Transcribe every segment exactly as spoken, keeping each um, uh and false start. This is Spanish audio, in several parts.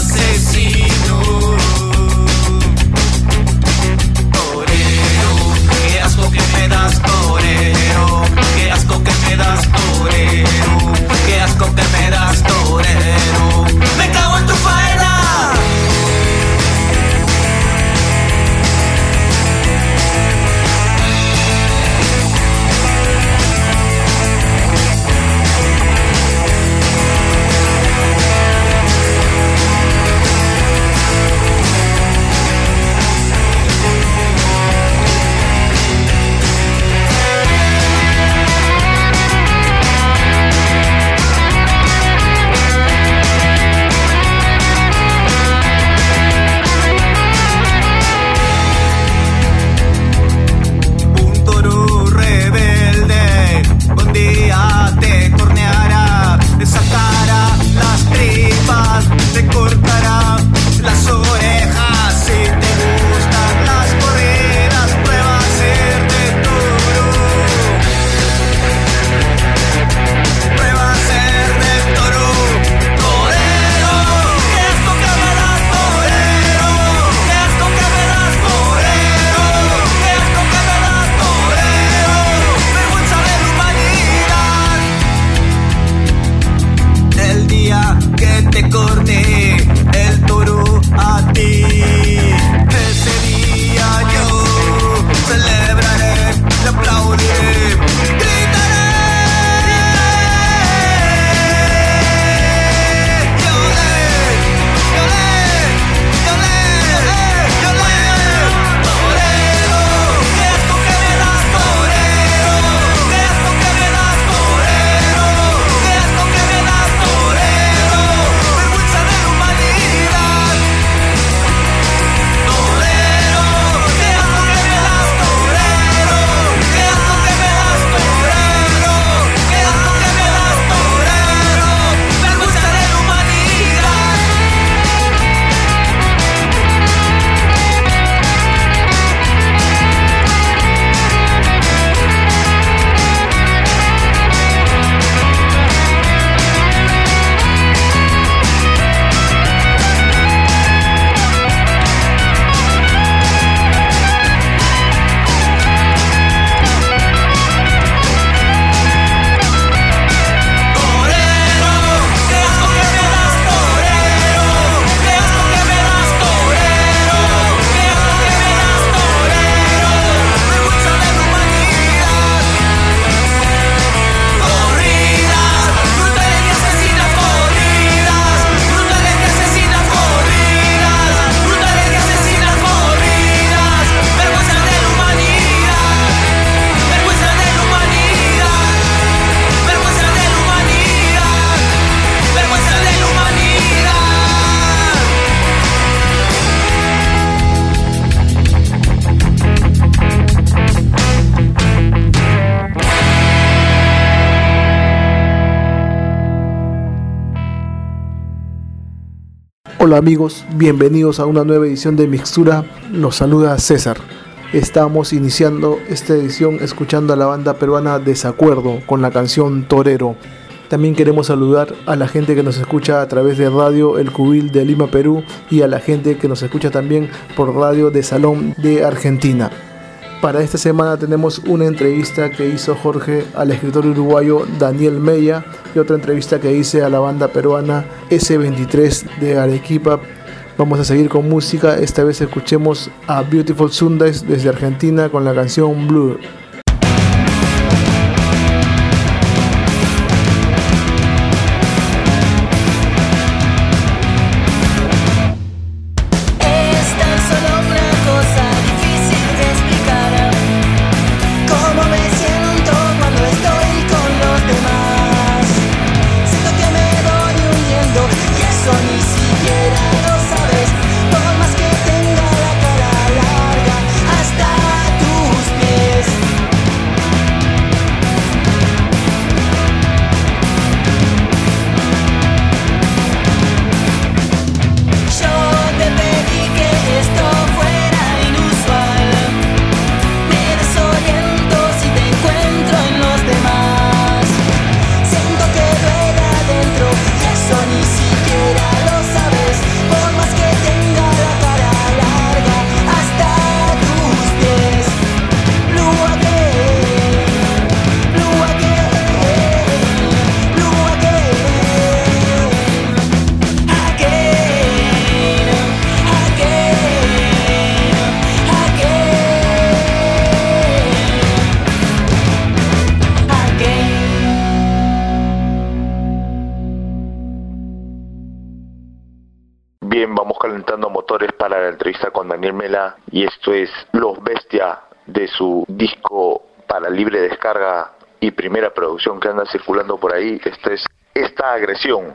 asesino. Torero, qué asco que me das, torero. Qué asco que me das, torero. Qué asco que me das, torero. Me cago en tu faena. Hola amigos, bienvenidos a una nueva edición de Mixtura. Nos saluda César. Estamos iniciando esta edición escuchando a la banda peruana Desacuerdo con la canción Torero. También queremos saludar a la gente que nos escucha a través de Radio El Cubil de Lima, Perú, y a la gente que nos escucha también por Radio de Salón de Argentina. Para esta semana tenemos una entrevista que hizo Jorge al escritor uruguayo Daniel Meya y otra entrevista que hice a la banda peruana ese veintitrés de Arequipa. Vamos a seguir con música, esta vez escuchemos a Beautiful Sundays desde Argentina con la canción Blue. Por más que tenga la cara larga hasta tus pies. también vamos calentando motores para la entrevista con Daniel Mela, y esto es Los Bestia, de su disco para libre descarga y primera producción que anda circulando por ahí. Esta es Esta Agresión.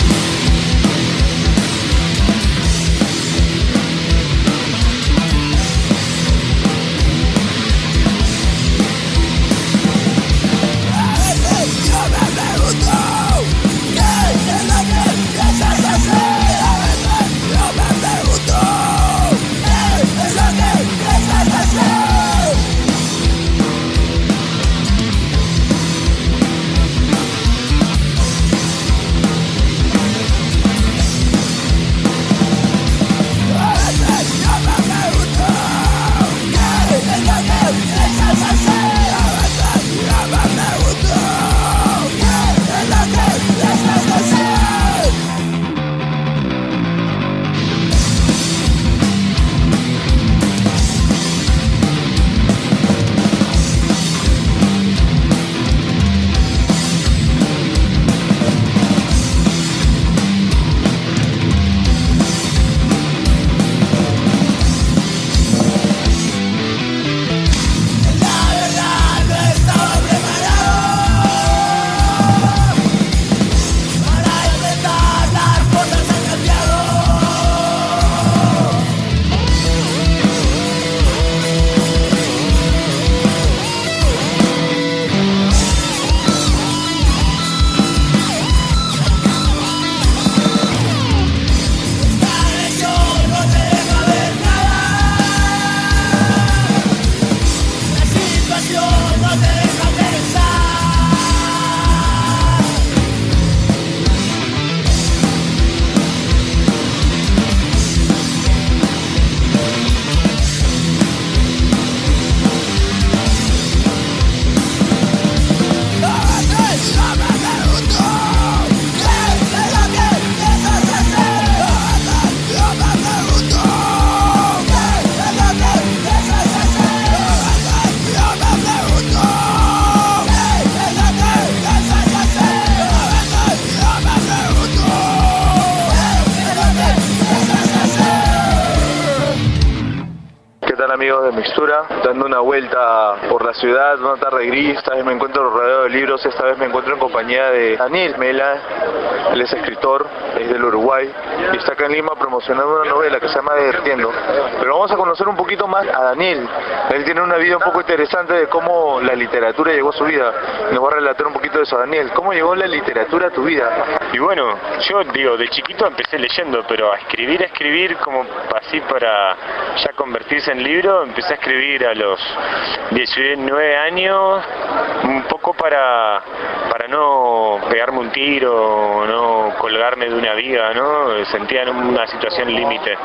Amigos de Mixtura, dando una vuelta por la ciudad, una tarde gris. Esta vez me encuentro rodeado de libros, esta vez me encuentro en compañía de Daniel Mela. Él es escritor, es del Uruguay y está acá en Lima promocionando una novela que se llama Divertiendo. Pero vamos a conocer un poquito más a Daniel. Él tiene una vida un poco interesante de cómo la literatura llegó a su vida. Nos va a relatar un poquito de eso, Daniel. ¿Cómo llegó la literatura a tu vida? Y bueno, yo digo, de chiquito empecé leyendo, pero a escribir, a escribir como así para ya convertirse en libro, empecé a escribir a los diecinueve años, un poco para, para no pegarme un tiro, no colgarme de una viga, ¿no? Sentía en una situación límite.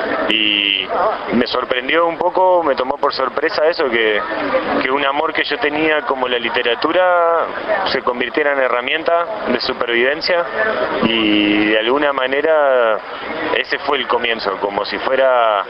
Y me sorprendió un poco, me tomó por sorpresa eso, que, que un amor que yo tenía como la literatura se convirtiera en herramienta de supervivencia, y de alguna manera ese fue el comienzo, como si fuera,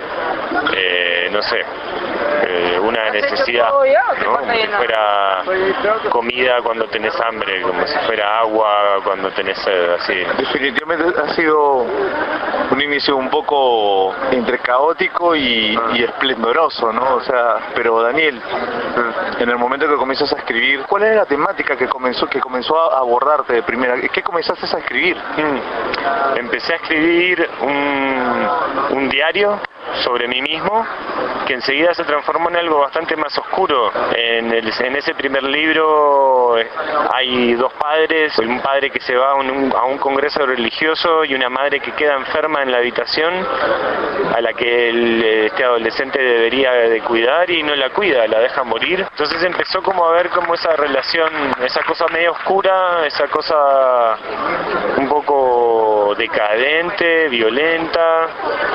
eh, no sé, eh, una necesidad, ¿no? Como si fuera comida cuando tenés hambre, como si fuera agua cuando tenés sed, así. Definitivamente ha sido un inicio un poco entre caótico y, y esplendoroso, ¿no? O sea, pero Daniel, en el momento que comienzas a escribir, ¿cuál es la temática que comenzó que comenzó a abordarte de primera? ¿Qué comenzaste a escribir? Mm. Empecé a escribir un, un diario sobre mí mismo, que enseguida se transformó en algo bastante más oscuro. En, el, en ese primer libro hay dos padres, un padre que se va a un, a un congreso religioso y una madre que queda enferma en la habitación, a la que el, este adolescente debería de cuidar y no la cuida, la deja morir. Entonces empezó como a ver como esa relación, esa cosa medio oscura, esa cosa un poco decadente, violenta,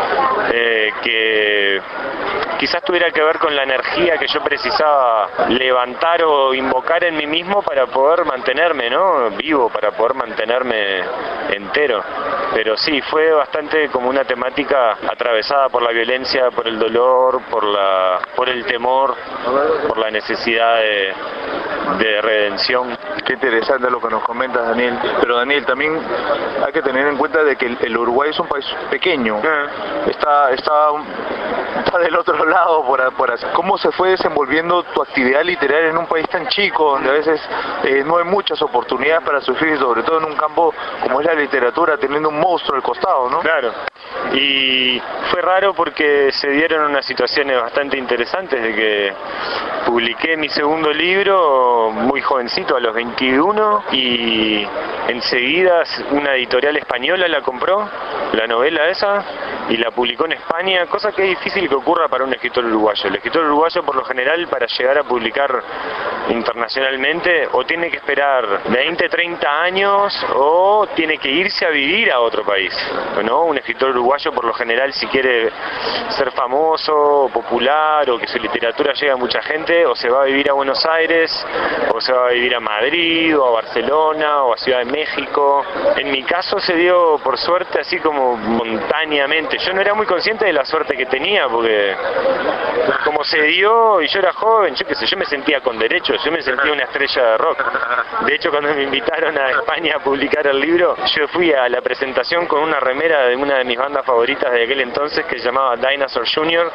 eh, que quizás tuviera que ver con la energía que yo precisaba levantar o invocar en mí mismo para poder mantenerme, ¿no? Vivo, para poder mantenerme entero. Pero sí, fue bastante como una temática atravesada por la violencia, por el dolor, por la, por el temor, por la necesidad de, de redención. Qué interesante lo que nos comentas, Daniel. Pero Daniel, también hay que tener en cuenta de que el, el Uruguay es un país pequeño. Ah. Está, está, está del otro lado, por, por así. ¿Cómo se fue desenvolviendo tu actividad literaria en un país tan chico, donde a veces eh, no hay muchas oportunidades para surgir, sobre todo en un campo como es la literatura, teniendo un monstruo al costado, ¿no? Claro. Y fue raro porque se dieron unas situaciones bastante interesantes de que publiqué mi segundo libro muy jovencito, a los veintiuno, y enseguida una editorial española la compró, la novela esa, y la publicó en España, cosa que es difícil que ocurra para un escritor uruguayo. El escritor uruguayo, por lo general, para llegar a publicar internacionalmente, o tiene que esperar veinte, treinta años, o tiene que irse a vivir a otro país, ¿no? Un escritor uruguayo, por lo general, si quiere ser famoso, o popular, o que su literatura llegue a mucha gente, o se va a vivir a Buenos Aires, o se va a vivir a Madrid, o a Barcelona, o a Ciudad de México. En mi caso se dio, por suerte, así como montáneamente. Yo no era muy consciente de la suerte que tenía, porque como se dio y yo era joven, yo qué sé, yo me sentía con derechos, yo me sentía una estrella de rock. De hecho, cuando me invitaron a España a publicar el libro, yo fui a la presentación con una remera de una de mis bandas favoritas de aquel entonces, que se llamaba Dinosaur junior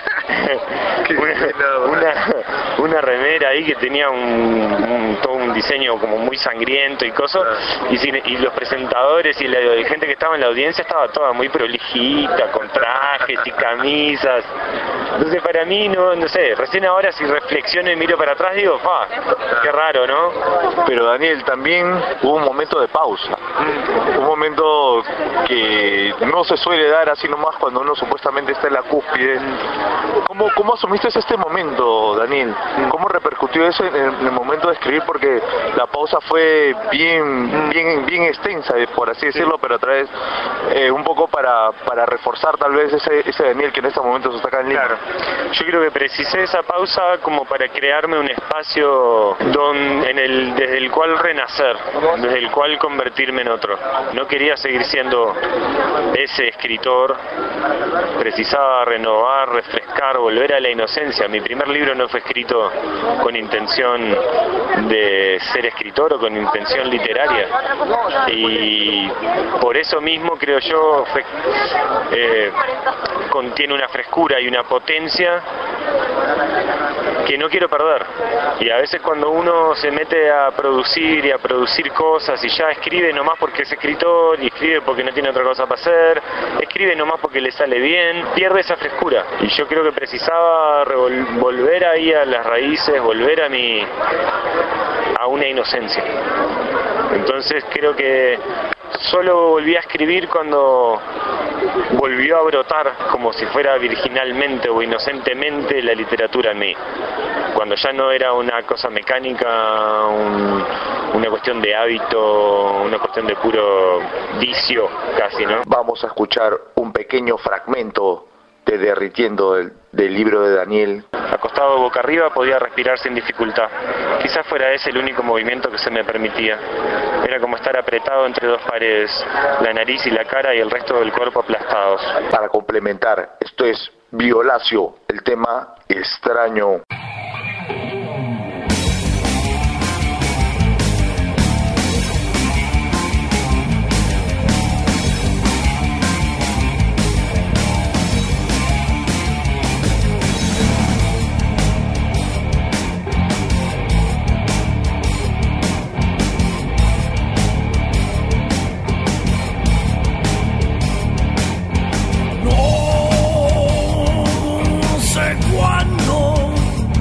una, una, una remera ahí que tenía un, un, todo un diseño como muy sangriento y cosas, y, y los presentadores y la gente que estaba en la audiencia estaba toda muy prolijita, con trajes y camisas. Entonces para mí, no, no sé, recién ahora si reflexiono y miro para atrás digo, ¡fa! ¡Qué raro!, ¿no? Pero Daniel, también hubo un momento de pausa, un momento que no se suele dar así nomás cuando uno supuestamente está en la cúspide. ¿Cómo, cómo asumiste este momento, Daniel? ¿Cómo repercutió eso en el, en el momento de escribir? Porque la pausa fue bien, bien, bien extensa, por así decirlo, pero a través, eh, un poco para, para reforzar tal vez ese, ese Daniel que en este momento se está acá en Lima. Claro. Yo creo que precisé esa pausa como para crearme un espacio don, en el, desde el cual renacer, desde el cual convertirme en otro. No quería seguir siendo ese escritor, precisaba renovar, refrescar, volver a la inocencia. Mi primer libro no fue escrito con intención de ser escritor o con intención literaria, y por eso mismo creo yo fue, eh, contiene una frescura y una potencia que no quiero perder. Y a veces cuando uno se mete a producir y a producir cosas y ya escribe nomás porque es escritor y escribe porque no tiene otra cosa para hacer, escribe nomás porque le sale bien, pierde esa frescura. Y yo creo que precisaba revol- volver ahí a las raíces, volver a mi a una inocencia. Entonces creo que solo volví a escribir cuando volvió a brotar, como si fuera virginalmente o inocentemente, la literatura en mí. Cuando ya no era una cosa mecánica, un, una cuestión de hábito, una cuestión de puro vicio casi, ¿no? Vamos a escuchar un pequeño fragmento de Derritiendo del, del libro de Daniel. Acostado boca arriba podía respirar sin dificultad. Quizás fuera ese el único movimiento que se me permitía. Era como estar apretado entre dos paredes, la nariz y la cara y el resto del cuerpo aplastados. Para complementar, esto es Violacio, el tema Extraño. No sé cuándo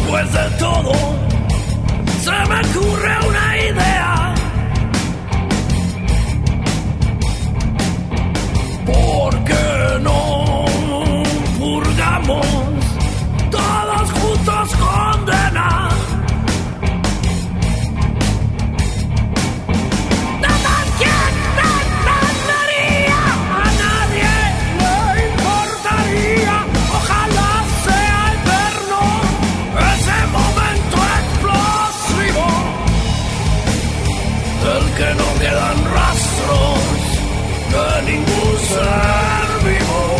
Después de todo, se me ocurre una idea. ¿Por qué no purgamos todos juntos condena? Que no quedan rastros de ningún ser vivo.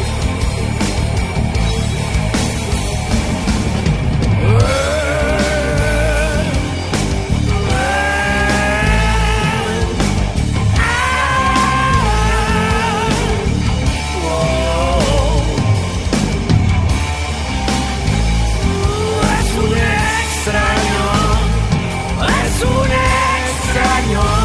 Es un extraño, es un extraño.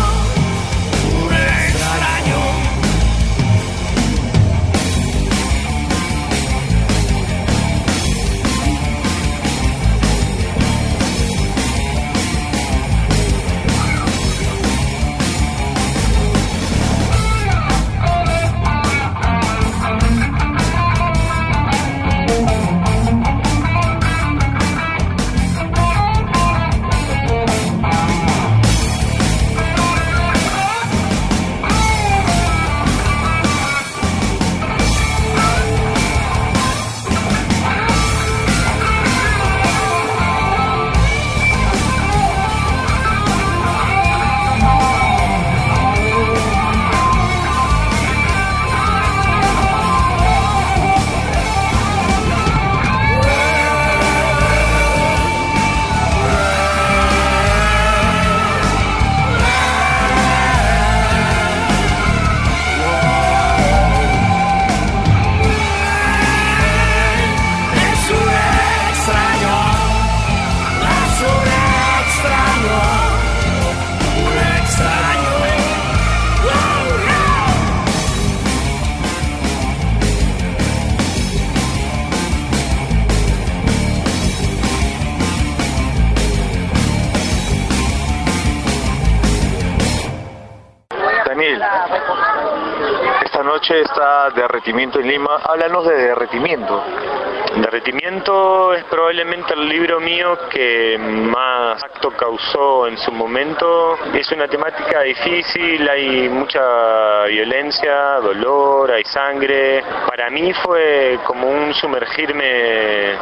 Esta noche está Derretimiento en Lima. Háblanos de Derretimiento. Derretimiento es probablemente el libro mío que más acto causó en su momento. Es una temática difícil, hay mucha violencia, dolor, hay sangre. Para mí fue como un sumergirme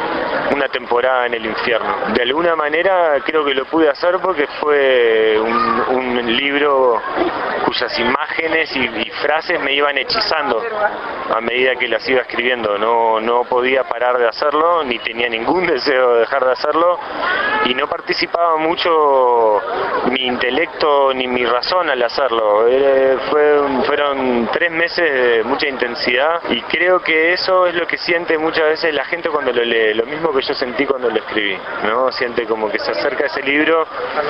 una temporada en el infierno. De alguna manera creo que lo pude hacer porque fue un, un libro cuyas imágenes y, y frases me iban hechizando a medida que las iba escribiendo. No, no podía parar de hacerlo, ni tenía ningún deseo de dejar de hacerlo, y no participaba mucho mi intelecto ni mi razón al hacerlo. Eh, fue, fueron tres meses de mucha intensidad, y creo que eso es lo que siente muchas veces la gente cuando lo lee, lo mismo que yo sentí cuando lo escribí, ¿no? Siente como que se acerca a ese libro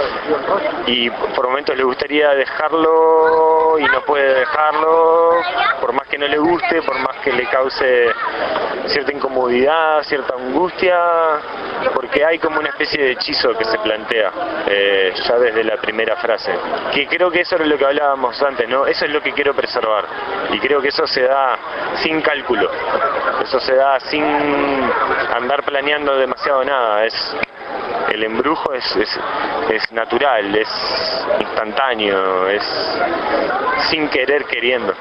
y por momentos le gustaría dejarlo y no puede dejarlo, por más que no le guste, por más que le cause cierta incomodidad, cierta angustia, porque hay como una especie de hechizo que se plantea eh, ya desde la primera frase, que creo que eso es lo que hablábamos antes, ¿no? Eso es lo que quiero preservar, y creo que eso se da sin cálculo, eso se da sin andar planeando demasiado nada. Es el embrujo es, es, es natural, es instantáneo, es sin querer queriendo.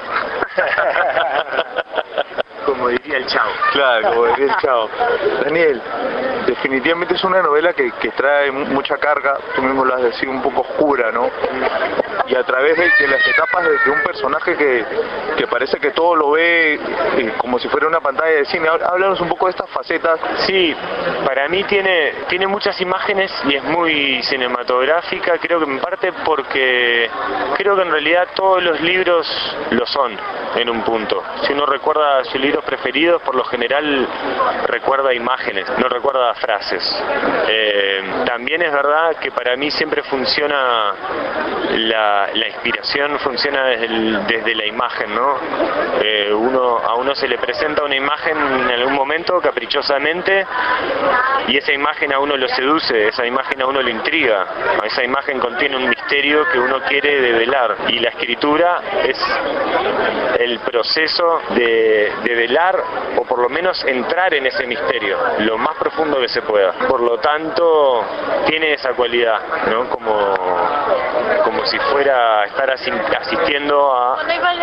Como diría el Chavo. Claro, como diría el Chavo. Daniel, definitivamente es una novela que, que trae mucha carga, tú mismo lo has decidido, un poco oscura, ¿no? Y a través de, de las etapas de, de un personaje que, que parece que todo lo ve eh, como si fuera una pantalla de cine. Háblanos un poco de estas facetas. Sí, para mí tiene, tiene muchas imágenes y es muy cinematográfica, creo que en parte porque creo que en realidad todos los libros lo son en un punto. Si uno recuerda sus libros preferidos, por lo general recuerda imágenes, no recuerda frases. Eh, también es verdad que para mí siempre funciona la la, la inspiración funciona desde, el, desde la imagen, ¿no? Eh, uno, a uno se le presenta una imagen en algún momento caprichosamente y esa imagen a uno lo seduce, esa imagen a uno lo intriga, esa imagen contiene un misterio que uno quiere develar y la escritura es el proceso de develar o por lo menos entrar en ese misterio lo más profundo que se pueda. Por lo tanto, tiene esa cualidad, ¿no? Como, como si fuera estar asistiendo a,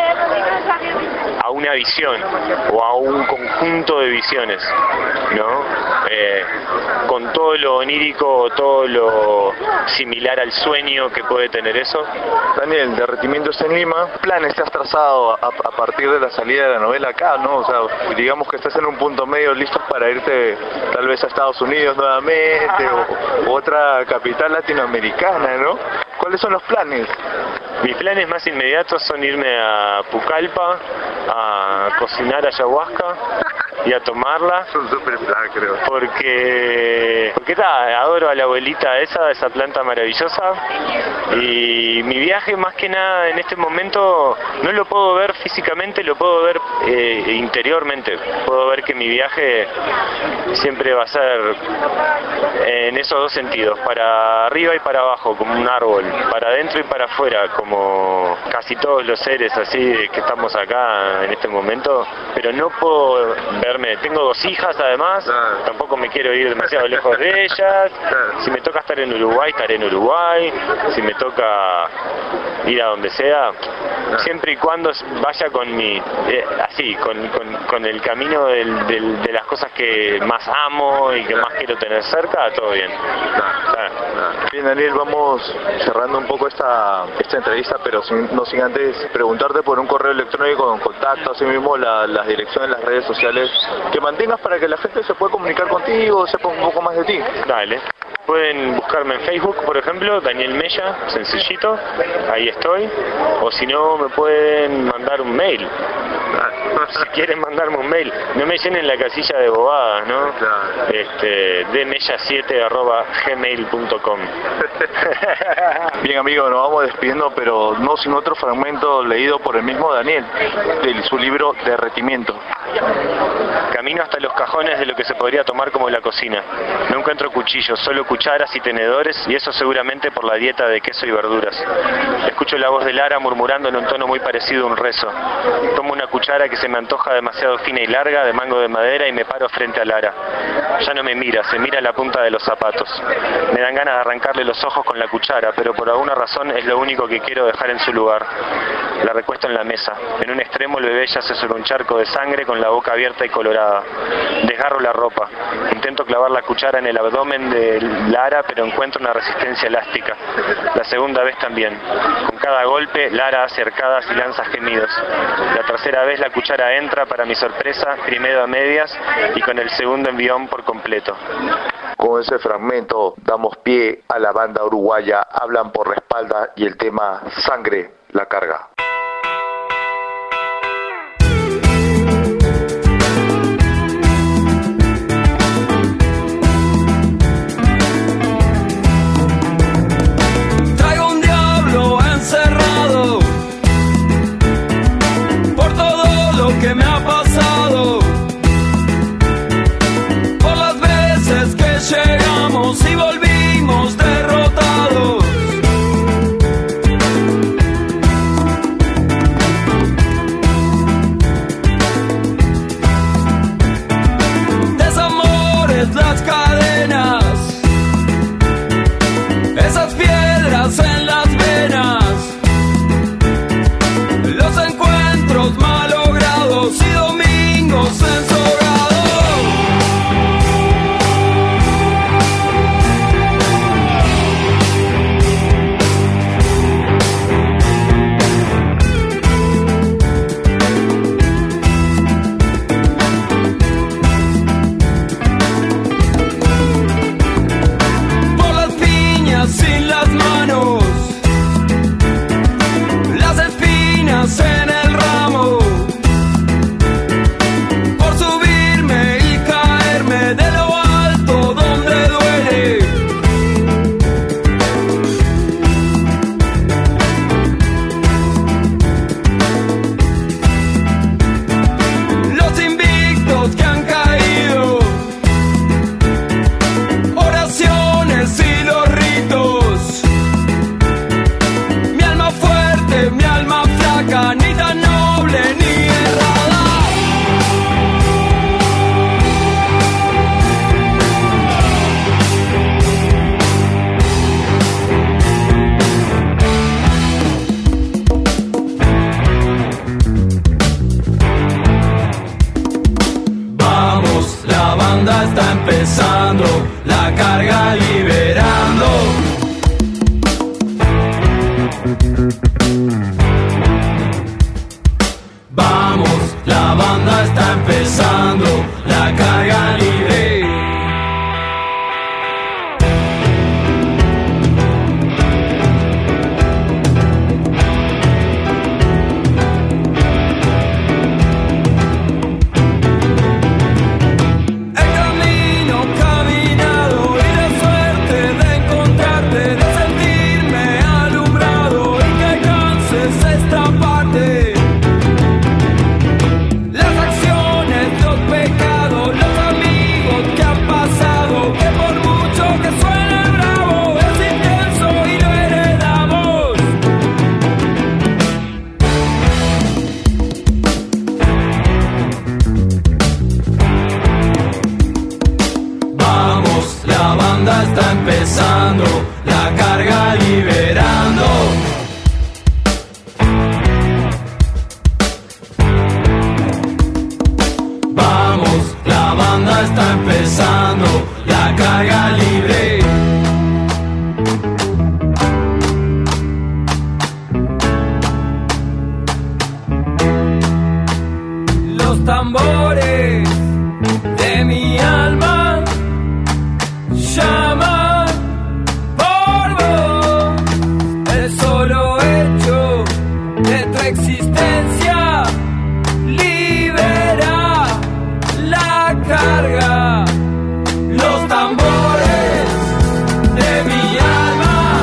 a una visión o a un conjunto de visiones, ¿no? Eh, con todo lo onírico, todo lo similar al sueño que puede tener eso. Daniel, Derretimiento está en Lima. ¿Planes te has trazado a, a partir de la salida de la novela acá, no? O sea, digamos que estás en un punto medio listo para irte tal vez a Estados Unidos nuevamente o, o otra capital latinoamericana, ¿no? ¿Cuáles son los planes? Mis planes más inmediatos son irme a Pucallpa a cocinar ayahuasca y a tomarla. Es un super plan, creo. Porque, porque ta, adoro a la abuelita esa, esa planta maravillosa. Y mi viaje más que nada en este momento no lo puedo ver físicamente, lo puedo ver eh, interiormente. Puedo ver que mi viaje siempre va a ser en esos dos sentidos, para arriba y para abajo, como un árbol, para adentro y para afuera, como casi todos los seres así que estamos acá en este momento. Pero no puedo verme, tengo dos hijas además, claro. Tampoco me quiero ir demasiado lejos de ellas. Claro. Si me toca estar en Uruguay, estaré en Uruguay. Si me toca ir a donde sea, claro. Siempre y cuando vaya con mi, eh, así, con, con, con el camino del, del, de las cosas que más amo y que claro. más quiero tener cerca, todo bien. Claro. Claro. Bien, Daniel, vamos cerrando un poco esta, esta entrevista, pero sin, no sin antes preguntarte por un correo electrónico en contacto, así mismo la, las direcciones, las redes sociales, que mantengas para que la gente se pueda comunicar contigo, sepa un poco más de ti. Dale. Pueden buscarme en Facebook, por ejemplo, Daniel Mella, sencillito, ahí estoy. O si no, me pueden mandar un mail. Si quieren mandarme un mail, no me llenen la casilla de bobadas, ¿no? Claro. Este, d mella siete arroba gmail punto com. Bien, amigo, nos vamos despidiendo, pero no sin otro fragmento leído por el mismo Daniel, de su libro Derretimiento. Camino hasta los cajones de lo que se podría tomar como la cocina. No encuentro cuchillos, solo cucharas y tenedores, y eso seguramente por la dieta de queso y verduras. Escucho la voz de Lara murmurando en un tono muy parecido a un rezo. Tomo una cuchara que se me antoja demasiado fina y larga, de mango de madera, y me paro frente a Lara. Ya no me mira, se mira la punta de los zapatos. Me dan ganas de arrancarle los ojos con la cuchara, pero por alguna razón es lo único que quiero dejar en su lugar. La recuesto en la mesa. En un extremo el bebé yace sobre un charco de sangre con la boca abierta y colorada. Desgarro la ropa. Intento clavar la cuchara en el abdomen de Lara, pero encuentro una resistencia elástica. La segunda vez también. Con cada golpe, Lara hace arcadas y lanza gemidos. La tercera vez la cuchara entra, para mi sorpresa, primero a medias y con el segundo envión por completo. Con ese fragmento damos pie a la banda uruguaya Hablan por la Espalda y el tema Sangre la Carga. Traigo un diablo encerrado por todo lo que me ha pasado, por las veces que llegamos y volvimos derrotados. banda está empezando, la carga liberando. Vamos, la banda está empezando, la carga libre. Está empezando, la carga liberando. Vamos, la banda está empezando, la carga libre. Los tambores de mi alma llaman por vos, el solo hecho de tu existencia libera la carga. Los tambores de mi alma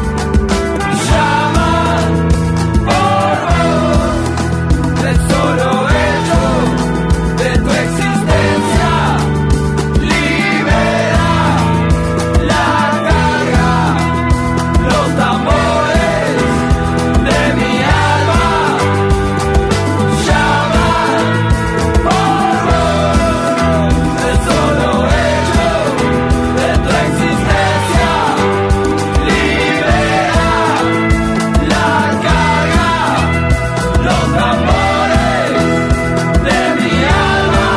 llaman por vos, el solo hecho de tu existencia libera la carga. Los tambores de mi alma llaman por vos, el solo hecho de tu existencia libera la carga. Los tambores de mi alma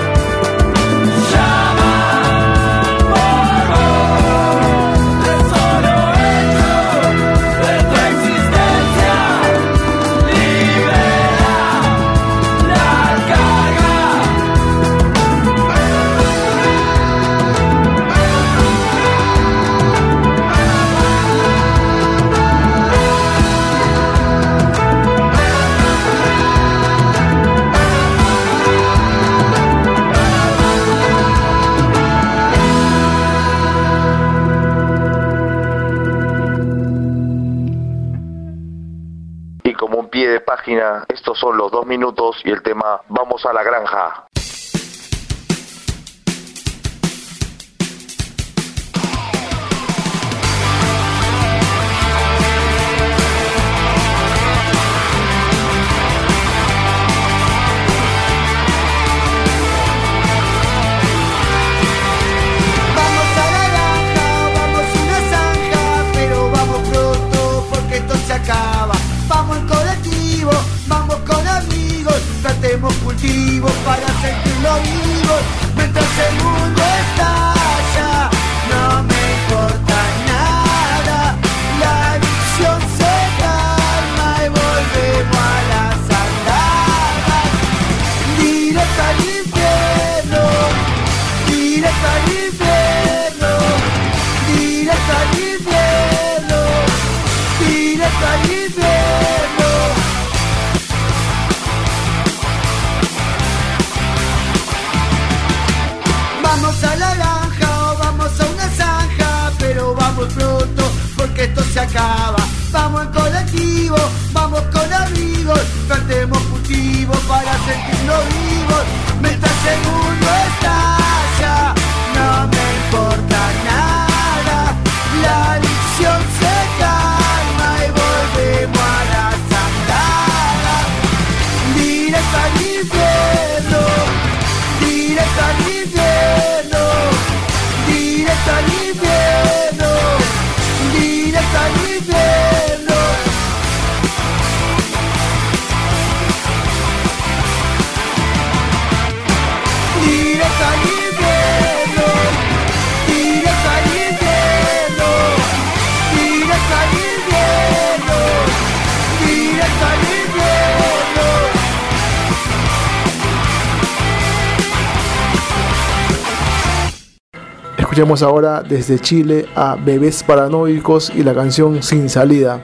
llaman por vos, el solo hecho de tu existencia libera la carga. Y como un pie de página, estos son los dos minutos y el tema Vamos a la granja. Vamos a la granja, vamos a una zanja, pero vamos pronto porque esto se acaba. Vamos en colectivo, vamos con amigos, plantemos cultivos para sentirlo vivos. Mientras el mundo estalla, no me importa nada. La adicción se calma y volvemos a las andadas. Directo al infierno, directo al infierno, directo al infierno, directo al infierno. Vamos a la granja o vamos a una zanja, pero vamos pronto porque esto se acaba. Vamos en colectivo, vamos con amigos, plantemos cultivos para sentirnos vivos. Mientras el mundo estalla, no me importa nada. La adicción se calma y volvemos a las andadas. Directo al infierno, directo al infierno, directo al infierno, directo al infierno. Directo al infierno. Escuchemos ahora desde Chile a Bebés Paranoicos y la canción Sin Salida.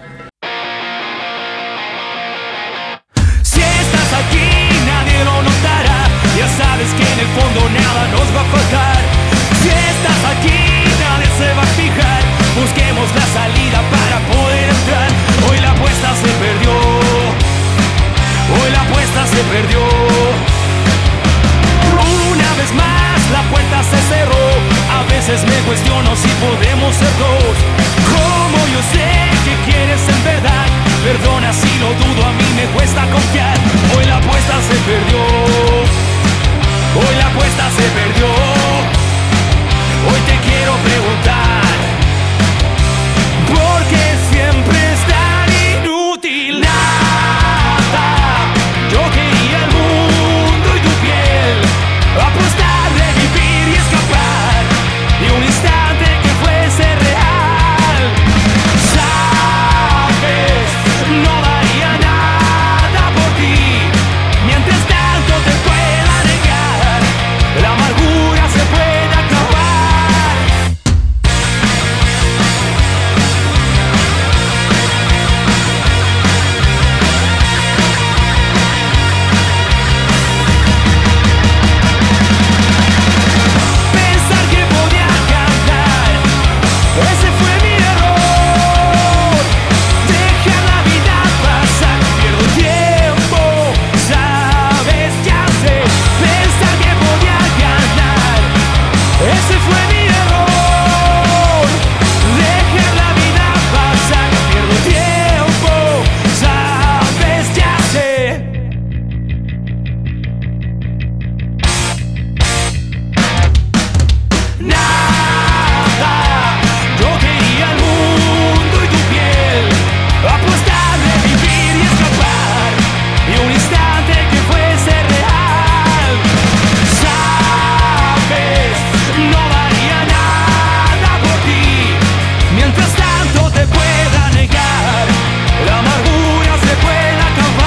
Si estás aquí, nadie lo notará. Ya sabes que en el fondo nada nos va a faltar. Si estás aquí, nadie se va a fijar. Busquemos la salida para poder entrar. Hoy la apuesta se perdió. Hoy la apuesta se perdió. Una vez más la puerta se cerró. A veces me cuestiono si podemos ser dos. Como yo sé que quieres en verdad. Perdona si lo dudo, a mí me cuesta confiar. Hoy la apuesta se perdió. Hoy la apuesta se perdió. Hoy te quiero preguntar, ¿por qué siempre es tan inútil? Nada. Yo quería el mundo y tu piel. Apostar, revivir y escapar de un instante que fuese real. Sabes, no daría nada por ti. Mientras tanto te pueda negar, la amargura se puede acabar. Pensar que podía cantar, ese fue mi error. Dejar la vida pasar, pierdo tiempo, sabes, ya sé. Pensar que podía ganar, ese fue mi error. Dejar la vida pasar, pierdo tiempo, sabes, ya sé. Nada, yo quería el mundo y tu piel. Apostar, revivir y escapar de un instante que fuese real. Sabes, no daría nada por ti. Mientras tanto te pueda negar, la amargura se puede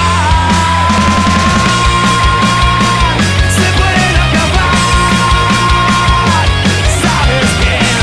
acabar. Se puede acabar. Sabes bien.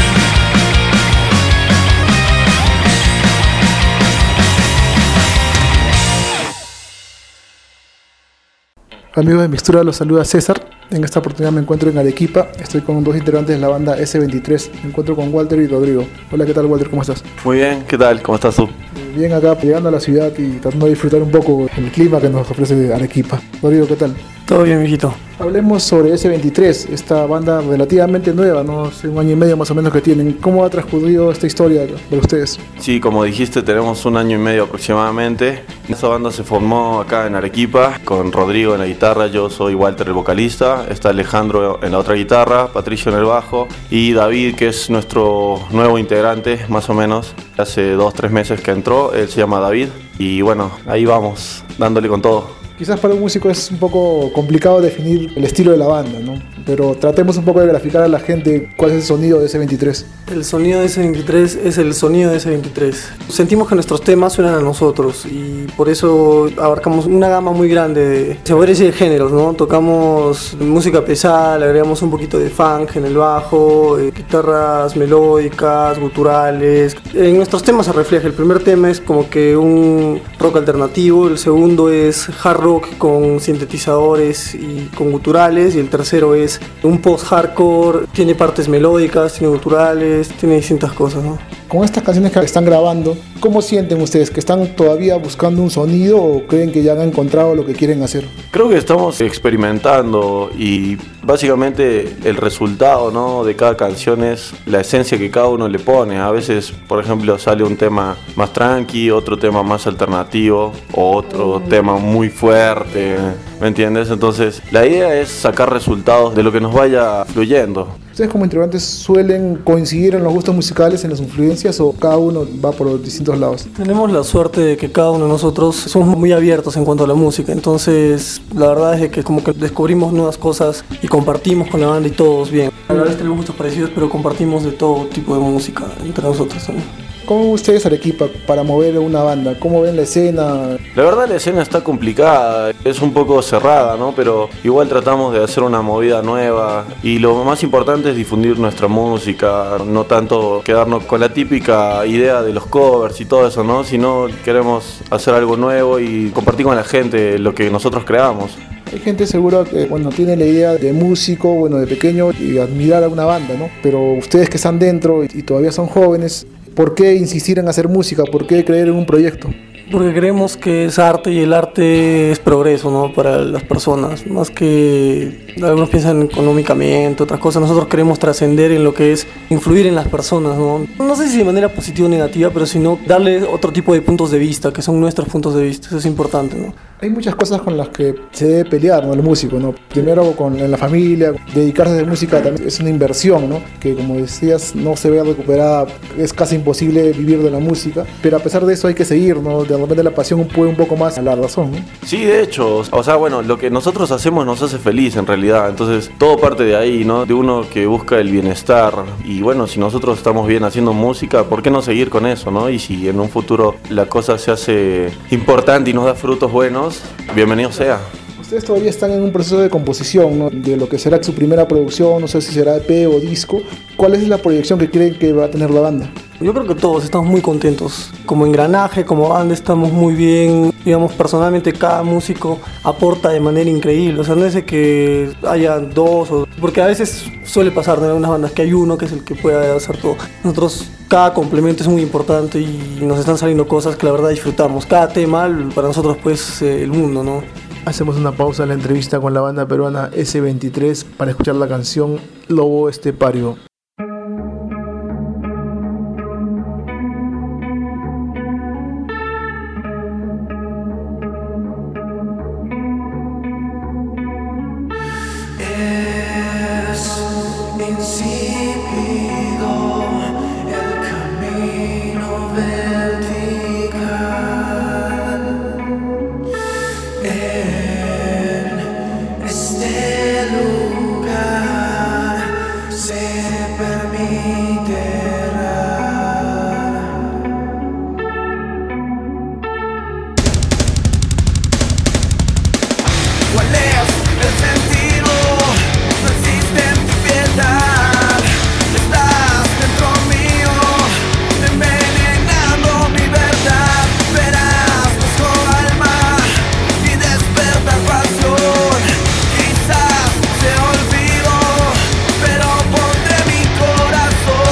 Amigos de Mixtura, los saluda César. En esta oportunidad me encuentro en Arequipa. Estoy con dos integrantes de la banda ese veintitrés. Me encuentro con Walter y Rodrigo. Hola, ¿qué tal, Walter? ¿Cómo estás? Muy bien, ¿qué tal? ¿Cómo estás tú? Bien, acá llegando a la ciudad y tratando de disfrutar un poco el clima que nos ofrece Arequipa. Rodrigo, ¿qué tal? Todo bien, mijito. Hablemos sobre ese veintitrés, esta banda relativamente nueva, ¿no? Hace un año y medio más o menos que tienen. ¿Cómo ha transcurrido esta historia para ustedes? Sí, como dijiste, tenemos un año y medio aproximadamente. Esta banda se formó acá en Arequipa, con Rodrigo en la guitarra, yo soy Walter el vocalista, está Alejandro en la otra guitarra, Patricio en el bajo y David, que es nuestro nuevo integrante, más o menos. Hace dos, tres meses que entró, él se llama David y bueno, ahí vamos, dándole con todo. Quizás para un músico es un poco complicado definir el estilo de la banda, ¿no? Pero tratemos un poco de graficar a la gente cuál es el sonido de ese veintitrés. El sonido de ese veintitrés es el sonido de ese veintitrés. Sentimos que nuestros temas suenan a nosotros y por eso abarcamos una gama muy grande de, se podría decir, géneros, ¿no? Tocamos música pesada, le agregamos un poquito de funk en el bajo, eh, guitarras melódicas, guturales. En nuestros temas se refleja. El primer tema es como que un rock alternativo, el segundo es hard rock con sintetizadores y con guturales, y el tercero es un post-hardcore, tiene partes melódicas, tiene guturales, tiene distintas cosas, ¿no? Con estas canciones que están grabando, ¿cómo sienten ustedes? ¿Que están todavía buscando un sonido o creen que ya han encontrado lo que quieren hacer? Creo que estamos experimentando y básicamente el resultado, ¿no?, de cada canción es la esencia que cada uno le pone. A veces, por ejemplo, sale un tema más tranqui, otro tema más alternativo o otro mm. tema muy fuerte, ¿me entiendes? Entonces, la idea es sacar resultados de lo que nos vaya fluyendo. ¿Ustedes como integrantes suelen coincidir en los gustos musicales, en las influencias, o cada uno va por distintos lados? Tenemos la suerte de que cada uno de nosotros somos muy abiertos en cuanto a la música, entonces la verdad es que como que descubrimos nuevas cosas y compartimos con la banda y todos bien. A la vez tenemos gustos parecidos, pero compartimos de todo tipo de música entre nosotros también. ¿Cómo ven ustedes Arequipa para mover una banda? ¿Cómo ven la escena? La verdad la escena está complicada, es un poco cerrada, ¿no? Pero igual tratamos de hacer una movida nueva y lo más importante es difundir nuestra música, no tanto quedarnos con la típica idea de los covers y todo eso, ¿no? Sino queremos hacer algo nuevo y compartir con la gente lo que nosotros creamos. Hay gente seguro que, bueno, tiene la idea de músico, bueno, de pequeño y admirar a una banda, ¿no? Pero ustedes que están dentro y todavía son jóvenes, ¿por qué insistir en hacer música? ¿Por qué creer en un proyecto? Porque creemos que es arte y el arte es progreso, ¿no? Para las personas, más que algunos piensan económicamente, otras cosas. Nosotros queremos trascender en lo que es influir en las personas, ¿no? No sé si de manera positiva o negativa, pero sino darle otro tipo de puntos de vista, que son nuestros puntos de vista. Eso es importante, ¿no? Hay muchas cosas con las que se debe pelear, ¿no? El músico, ¿no? Primero con en la familia, dedicarse a la música también es una inversión, ¿no? Que como decías, no se ve recuperada, es casi imposible vivir de la música, pero a pesar de eso hay que seguir, ¿no? De repente la pasión puede un poco más a la razón, ¿no? Sí, de hecho, o sea, bueno, lo que nosotros hacemos nos hace feliz en realidad, entonces todo parte de ahí, ¿no? De uno que busca el bienestar y bueno, si nosotros estamos bien haciendo música, ¿por qué no seguir con eso, no? Y si en un futuro la cosa se hace importante y nos da frutos buenos, bienvenido sea. Ustedes todavía están en un proceso de composición, ¿no? De lo que será su primera producción, no sé si será E P o disco. ¿Cuál es la proyección que creen que va a tener la banda? Yo creo que todos estamos muy contentos. Como engranaje, como banda estamos muy bien. Digamos, personalmente cada músico aporta de manera increíble. O sea, no es de que haya dos o... Porque a veces suele pasar, ¿no? En algunas bandas que hay uno que es el que puede hacer todo. Nosotros, cada complemento es muy importante y nos están saliendo cosas que la verdad disfrutamos. Cada tema, para nosotros, pues, eh, el mundo, ¿no? Hacemos una pausa en la entrevista con la banda peruana ese veintitrés para escuchar la canción Lobo Estepario. Pero pondré mi corazón.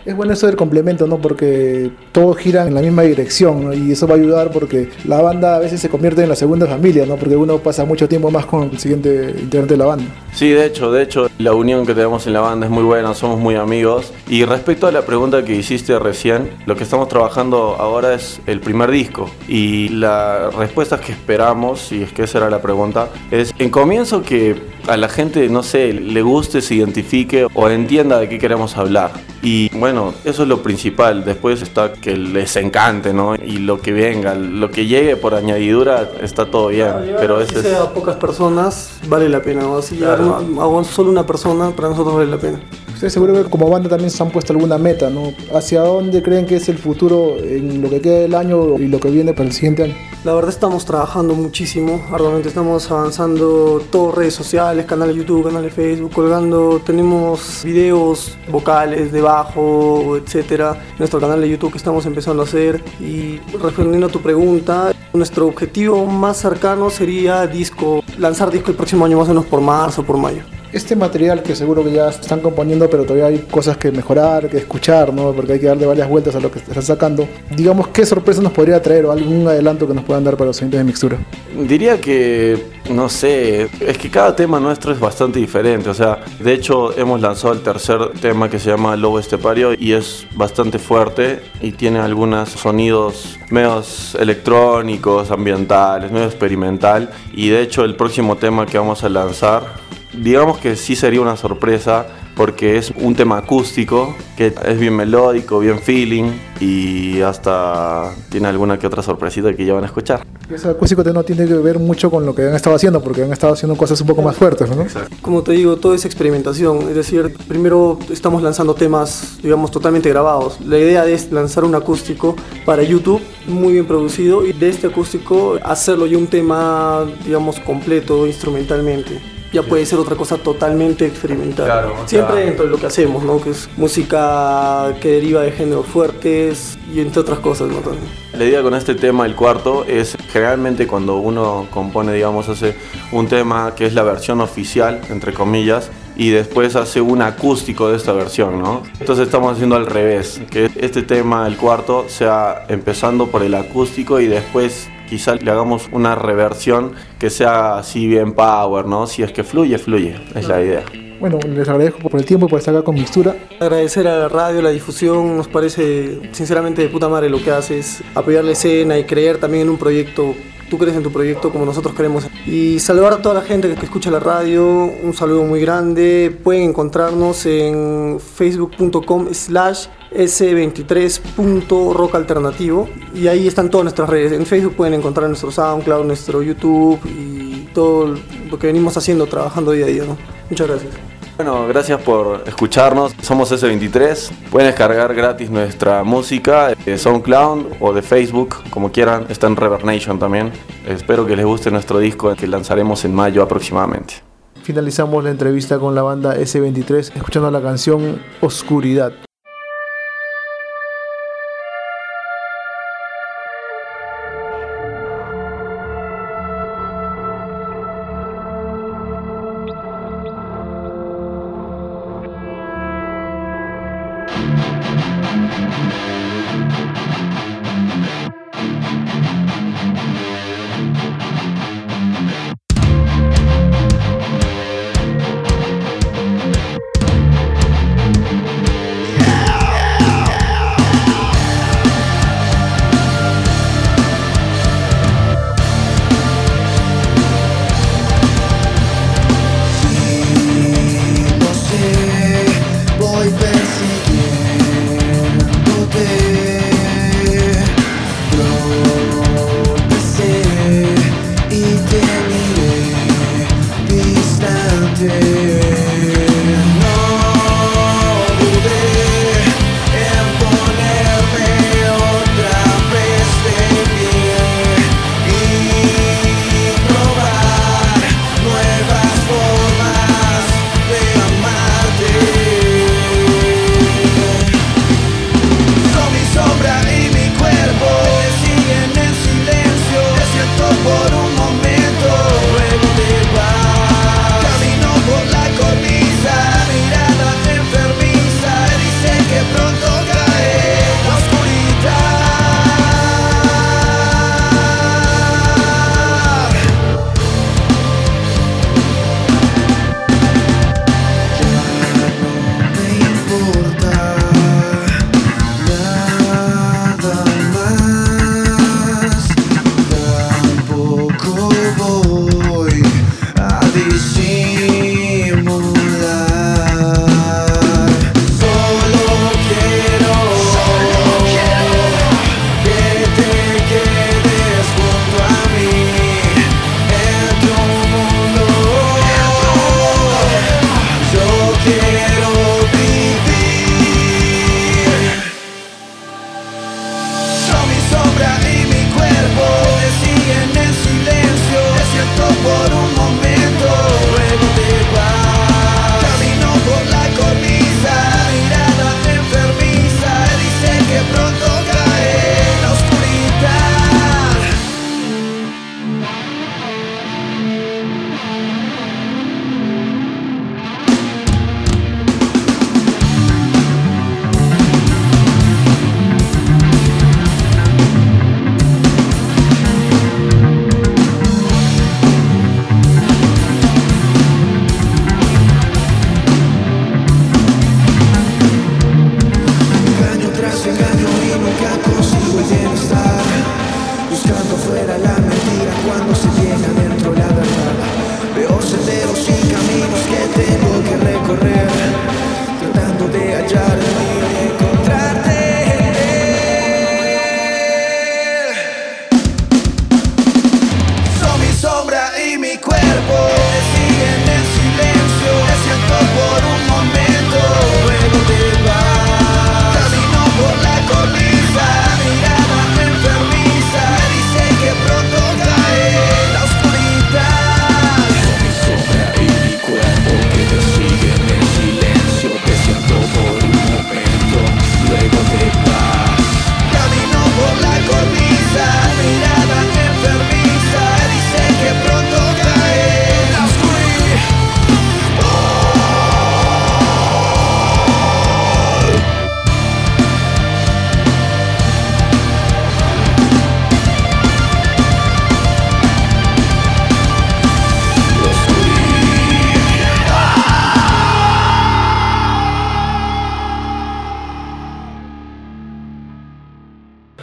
Es bueno eso del complemento, ¿no? Porque todos giran en la misma dirección, ¿no? Y eso va a ayudar porque la banda a veces se convierte en la segunda familia, ¿no? Porque uno pasa mucho tiempo más con el siguiente integrante de la banda. Sí, de hecho, de hecho, la unión que tenemos en la banda es muy buena, somos muy amigos. Y respecto a la pregunta que hiciste recién, lo que estamos trabajando ahora es el primer disco. Y la respuesta que esperamos, si es que esa era la pregunta, es en comienzo que a la gente, no sé, le guste, se identifique o entienda de qué queremos hablar. Y bueno, eso es lo principal. Después está que les encante, ¿no? Y lo que venga, lo que llegue por añadidura, está todo bien. Claro, pero si ese sea es... a pocas personas, vale la pena. O si Claro. a, a solo una persona, para nosotros vale la pena. Ustedes seguro que como banda también se han puesto alguna meta, ¿no? ¿Hacia dónde creen que es el futuro en lo que queda del año y lo que viene para el siguiente año? La verdad estamos trabajando muchísimo, arduamente estamos avanzando todo, redes sociales, canales de YouTube, canales de Facebook, colgando, tenemos videos vocales de bajo, etcétera, nuestro canal de YouTube que estamos empezando a hacer. Y respondiendo a tu pregunta, nuestro objetivo más cercano sería disco, lanzar disco el próximo año más o menos por marzo o por mayo. Este material que seguro que ya están componiendo, pero todavía hay cosas que mejorar, que escuchar, ¿no? Porque hay que darle varias vueltas a lo que están sacando. Digamos, ¿qué sorpresa nos podría traer o algún adelanto que nos puedan dar para los siguientes de Mixtura? Diría que, no sé, es que cada tema nuestro es bastante diferente. O sea, de hecho hemos lanzado el tercer tema que se llama Lobo Estepario y es bastante fuerte y tiene algunos sonidos medios electrónicos, ambientales, medio experimental. Y de hecho el próximo tema que vamos a lanzar, digamos que sí sería una sorpresa porque es un tema acústico que es bien melódico, bien feeling y hasta tiene alguna que otra sorpresita que ya van a escuchar. Ese acústico no tiene que ver mucho con lo que han estado haciendo, porque han estado haciendo cosas un poco más fuertes, ¿no? Exacto. Como te digo, todo es experimentación, es decir, primero estamos lanzando temas, digamos, totalmente grabados. La idea es lanzar un acústico para YouTube, muy bien producido, y de este acústico hacerlo ya un tema, digamos, completo instrumentalmente. Ya puede ser otra cosa totalmente experimental. Claro, siempre claro. dentro de lo que hacemos, ¿no? Que es música que deriva de géneros fuertes y entre otras cosas, ¿no? También. La idea con este tema, el cuarto, es generalmente cuando uno compone, digamos, hace un tema que es la versión oficial, entre comillas, y después hace un acústico de esta versión, ¿no? Entonces estamos haciendo al revés, que este tema, el cuarto, sea empezando por el acústico y después quizá le hagamos una reversión que sea así bien power, ¿no? Si es que fluye, fluye, es la idea. Bueno, les agradezco por el tiempo y por estar acá con Mixtura. Agradecer a la radio, la difusión, nos parece sinceramente de puta madre lo que haces, apoyar la escena y creer también en un proyecto. Tú crees en tu proyecto como nosotros creemos. Y saludar a toda la gente que escucha la radio, un saludo muy grande. Pueden encontrarnos en facebook punto com slash ese veintitrés punto rock alternativo y ahí están todas nuestras redes. En Facebook pueden encontrar nuestro SoundCloud, nuestro YouTube y todo lo que venimos haciendo, trabajando día a día, ¿no? Muchas gracias. Bueno, gracias por escucharnos. Somos ese veintitrés. Pueden descargar gratis nuestra música de SoundCloud o de Facebook, como quieran. Está en Reverb Nation también. Espero que les guste nuestro disco que lanzaremos en mayo aproximadamente. Finalizamos la entrevista con la banda ese veintitrés escuchando la canción Oscuridad.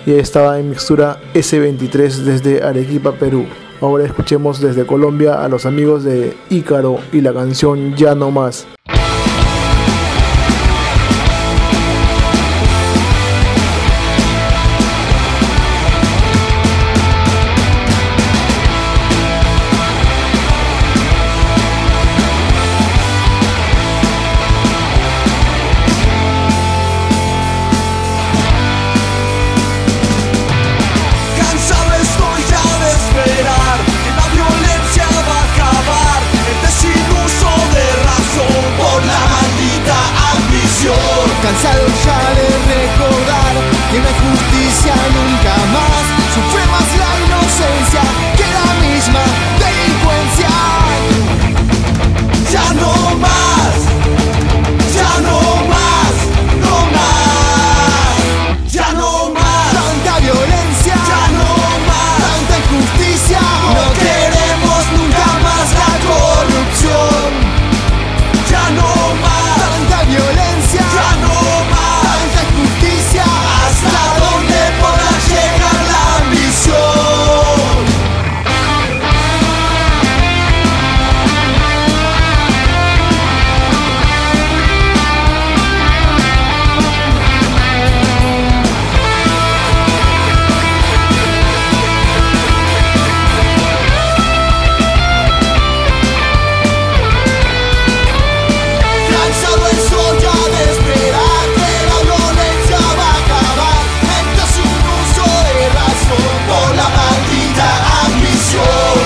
y ahí estaba en mixtura ese veintitrés desde Arequipa, Perú. Ahora escuchemos desde Colombia a los amigos de Ícaro y la canción Ya No Más. Cansado ya de recordar que no hay justicia nunca más. Sufre más la inocencia que la misma delincuencia. Ya no más, ya no más, no más. Ya no más, tanta violencia, ya no más, tanta injusticia. No queremos nunca más la corrupción. Ya no más, tanta violencia, ya no más, tanta injusticia. ¿Hasta dónde podrá llegar la ambición? Cansado estoy ya de esperar que la violencia va a acabar. Esto es un uso de razón por la maldita ambición.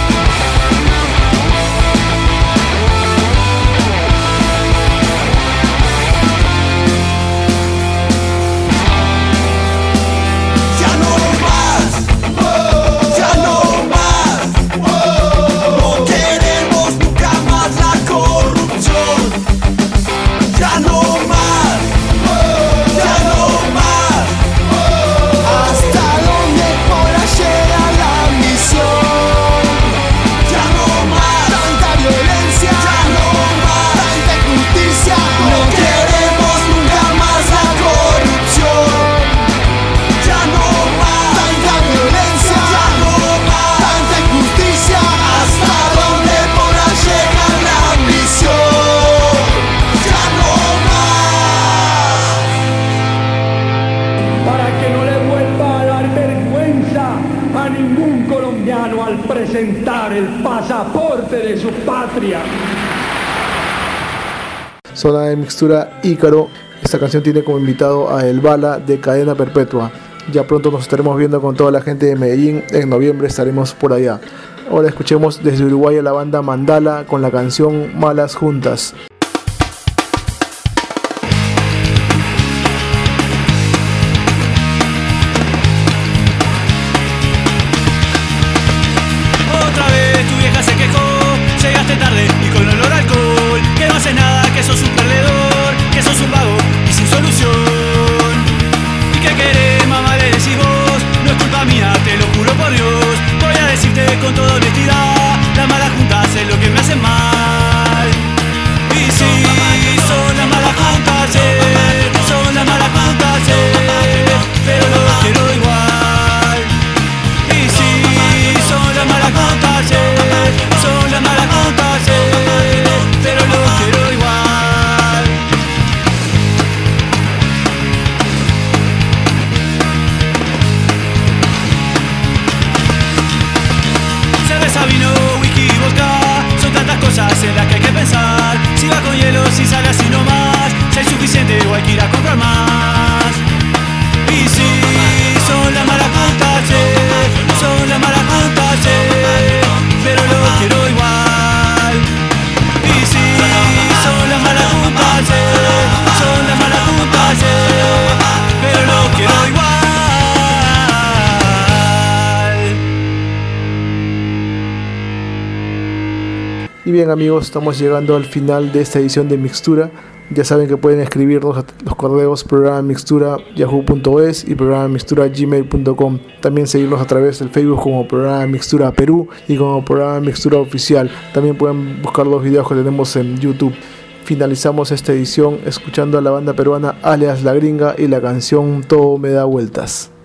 Ya no más, ya no más. No queremos nunca más la corrupción. Ya no más, ya no más. ¿Hasta dónde podrá llegar la ambición? Ya no más, tanta violencia, ya no más, tanta injusticia. No queremos nunca más la corrupción. Ya no más, tanta violencia, ya no más, tanta injusticia. ¿Hasta dónde podrá llegar la ambición? Ya no más. Para que no le vuelva a dar vergüenza a ningún colombiano al presentar el pasaporte de su patria. Zona de mixtura Ícaro. Esta canción tiene como invitado a El Bala de Cadena Perpetua. Ya pronto nos estaremos viendo con toda la gente de Medellín. En noviembre estaremos por allá. Ahora escuchemos desde Uruguay a la banda Mandala con la canción Malas Juntas. Otra vez tu vieja se quejó, llegaste tarde y con olor a alcohol. Que no haces nada, que sos un perdedor, que sos un vago y sin solución. ¿Y qué querés, mamá? Le decís vos, no es culpa mía, te lo juro por Dios. Voy a decirte con toda honestidad, las malas juntas es lo que me hacen mal. Y sí, son las malas juntas, eh, son las malas juntas, eh, pero lo quiero igual. Y sí, son las malas juntas, eh, son las malas juntas, eh, pero lo quiero igual. Cerveza, vino, whisky, vodka, son tantas cosas en las que hay que pensar. Si va con hielo, si sale así nomás, si hay suficiente o hay que ir a comprar más. Y sí, son las malas juntas, eh, son las malas juntas, eh, pero lo quiero igual. Y sí, son las malas juntas, eh, son las malas juntas, eh, pero lo quiero igual. Y bien amigos, estamos llegando al final de esta edición de Mixtura. Ya saben que pueden escribirnos a los correos programa mixtura yahoo punto es y programa mixtura gmail punto com. También seguirnos a través del Facebook como programa Mixtura Perú y como programa Mixtura Oficial. También pueden buscar los videos que tenemos en YouTube. Finalizamos esta edición escuchando a la banda peruana alias La Gringa y la canción Todo Me Da Vueltas.